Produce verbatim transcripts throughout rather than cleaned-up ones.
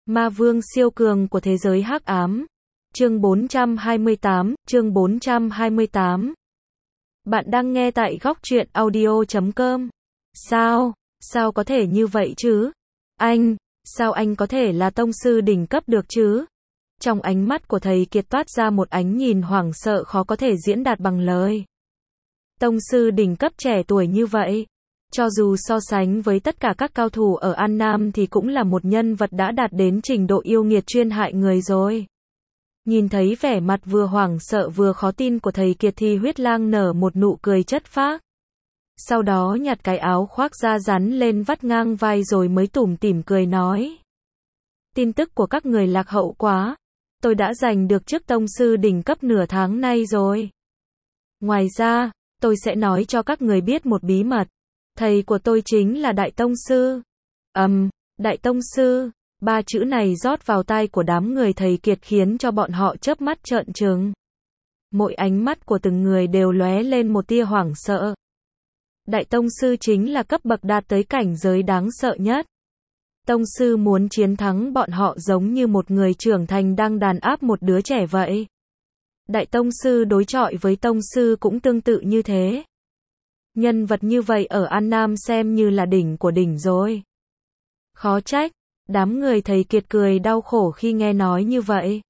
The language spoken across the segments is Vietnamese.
Ma vương siêu cường của thế giới hắc ám. Chương bốn trăm hai mươi tám, chương bốn trăm hai mươi tám. Bạn đang nghe tại góc truyện audio chấm com. Sao? Sao có thể như vậy chứ? Anh, sao anh có thể là tông sư đỉnh cấp được chứ? Trong ánh mắt của thầy Kiệt toát ra một ánh nhìn hoảng sợ khó có thể diễn đạt bằng lời. Tông sư đỉnh cấp trẻ tuổi như vậy, cho dù so sánh với tất cả các cao thủ ở An Nam thì cũng là một nhân vật đã đạt đến trình độ yêu nghiệt chuyên hại người rồi. Nhìn thấy vẻ mặt vừa hoảng sợ vừa khó tin của thầy Kiệt thì Huyết Lang nở một nụ cười chất phác. Sau đó nhặt cái áo khoác ra rắn lên vắt ngang vai rồi mới tủm tỉm cười nói. Tin tức của các người lạc hậu quá. Tôi đã giành được chức tông sư đỉnh cấp nửa tháng nay rồi. Ngoài ra, tôi sẽ nói cho các người biết một bí mật. Thầy của tôi chính là Đại Tông Sư. Ầm, um, Đại Tông Sư, ba chữ này rót vào tai của đám người thầy Kiệt khiến cho bọn họ chớp mắt trợn trừng. Mỗi ánh mắt của từng người đều lóe lên một tia hoảng sợ. Đại Tông Sư chính là cấp bậc đạt tới cảnh giới đáng sợ nhất. Tông Sư muốn chiến thắng bọn họ giống như một người trưởng thành đang đàn áp một đứa trẻ vậy. Đại Tông Sư đối chọi với Tông Sư cũng tương tự như thế. Nhân vật như vậy ở An Nam xem như là đỉnh của đỉnh rồi. Khó trách, đám người thầy Kiệt cười đau khổ khi nghe nói như vậy.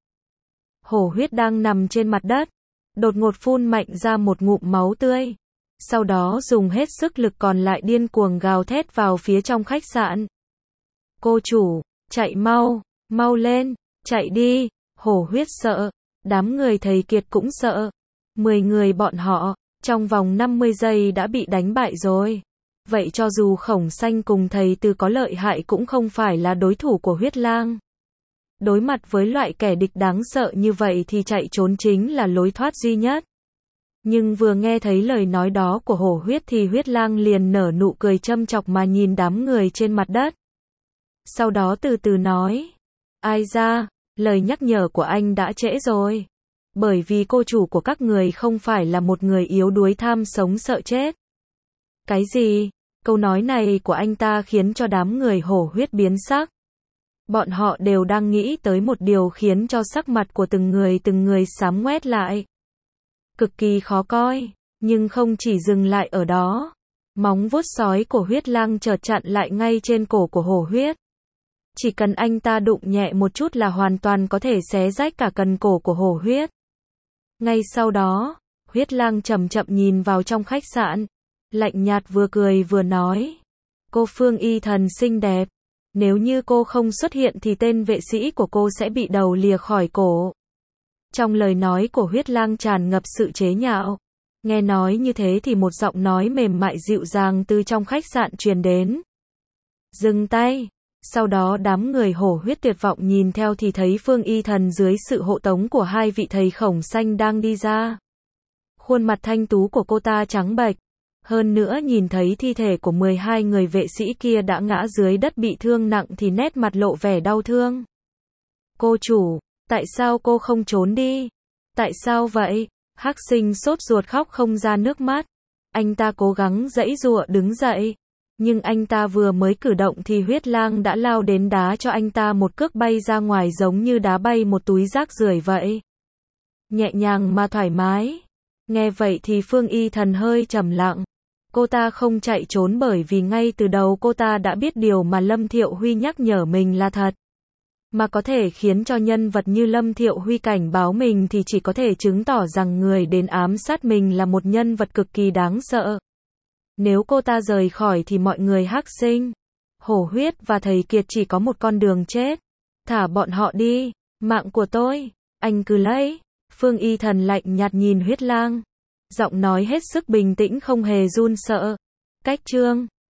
Hổ Huyết đang nằm trên mặt đất, đột ngột phun mạnh ra một ngụm máu tươi. Sau đó dùng hết sức lực còn lại điên cuồng gào thét vào phía trong khách sạn. Cô chủ, chạy mau, mau lên, chạy đi, Hổ Huyết sợ, đám người thầy Kiệt cũng sợ. Mười người bọn họ, trong vòng năm mươi giây đã bị đánh bại rồi. Vậy cho dù Khổng Xanh cùng thầy Từ có lợi hại cũng không phải là đối thủ của Huyết Lang. Đối mặt với loại kẻ địch đáng sợ như vậy thì chạy trốn chính là lối thoát duy nhất. Nhưng vừa nghe thấy lời nói đó của Hổ Huyết thì Huyết Lang liền nở nụ cười châm chọc mà nhìn đám người trên mặt đất. Sau đó từ từ nói, ai ra, lời nhắc nhở của anh đã trễ rồi. Bởi vì cô chủ của các người không phải là một người yếu đuối tham sống sợ chết. Cái gì? Câu nói này của anh ta khiến cho đám người Hổ Huyết biến sắc. Bọn họ đều đang nghĩ tới một điều khiến cho sắc mặt của từng người từng người xám ngoét lại. Cực kỳ khó coi, nhưng không chỉ dừng lại ở đó. Móng vuốt sói của Huyết Lang chợt chặn lại ngay trên cổ của Hổ Huyết. Chỉ cần anh ta đụng nhẹ một chút là hoàn toàn có thể xé rách cả cần cổ của Hổ Huyết. Ngay sau đó, Huyết Lang chậm chậm nhìn vào trong khách sạn, lạnh nhạt vừa cười vừa nói. Cô Phương Y Thần xinh đẹp, nếu như cô không xuất hiện thì tên vệ sĩ của cô sẽ bị đầu lìa khỏi cổ. Trong lời nói của Huyết Lang tràn ngập sự chế nhạo. Nghe nói như thế thì một giọng nói mềm mại dịu dàng từ trong khách sạn truyền đến. Dừng tay. Sau đó đám người Hổ Huyết tuyệt vọng nhìn theo thì thấy Phương Y Thần dưới sự hộ tống của hai vị thầy Khổng Xanh đang đi ra. Khuôn mặt thanh tú của cô ta trắng bệch. Hơn nữa nhìn thấy thi thể của mười hai người vệ sĩ kia đã ngã dưới đất bị thương nặng thì nét mặt lộ vẻ đau thương. Cô chủ, tại sao cô không trốn đi? Tại sao vậy? Hắc Sinh sốt ruột khóc không ra nước mắt. Anh ta cố gắng giãy giụa đứng dậy. Nhưng anh ta vừa mới cử động thì Huyết Lang đã lao đến đá cho anh ta một cước bay ra ngoài giống như đá bay một túi rác rưởi vậy. Nhẹ nhàng mà thoải mái. Nghe vậy thì Phương Y Thần hơi trầm lặng. Cô ta không chạy trốn bởi vì ngay từ đầu cô ta đã biết điều mà Lâm Thiệu Huy nhắc nhở mình là thật. Mà có thể khiến cho nhân vật như Lâm Thiệu Huy cảnh báo mình thì chỉ có thể chứng tỏ rằng người đến ám sát mình là một nhân vật cực kỳ đáng sợ. Nếu cô ta rời khỏi thì mọi người Hắc Sinh, Hổ Huyết và thầy Kiệt chỉ có một con đường chết. Thả bọn họ đi, mạng của tôi, anh cứ lấy. Phương Y Thần lạnh nhạt nhìn Huyết Lang. Giọng nói hết sức bình tĩnh không hề run sợ. Cách chương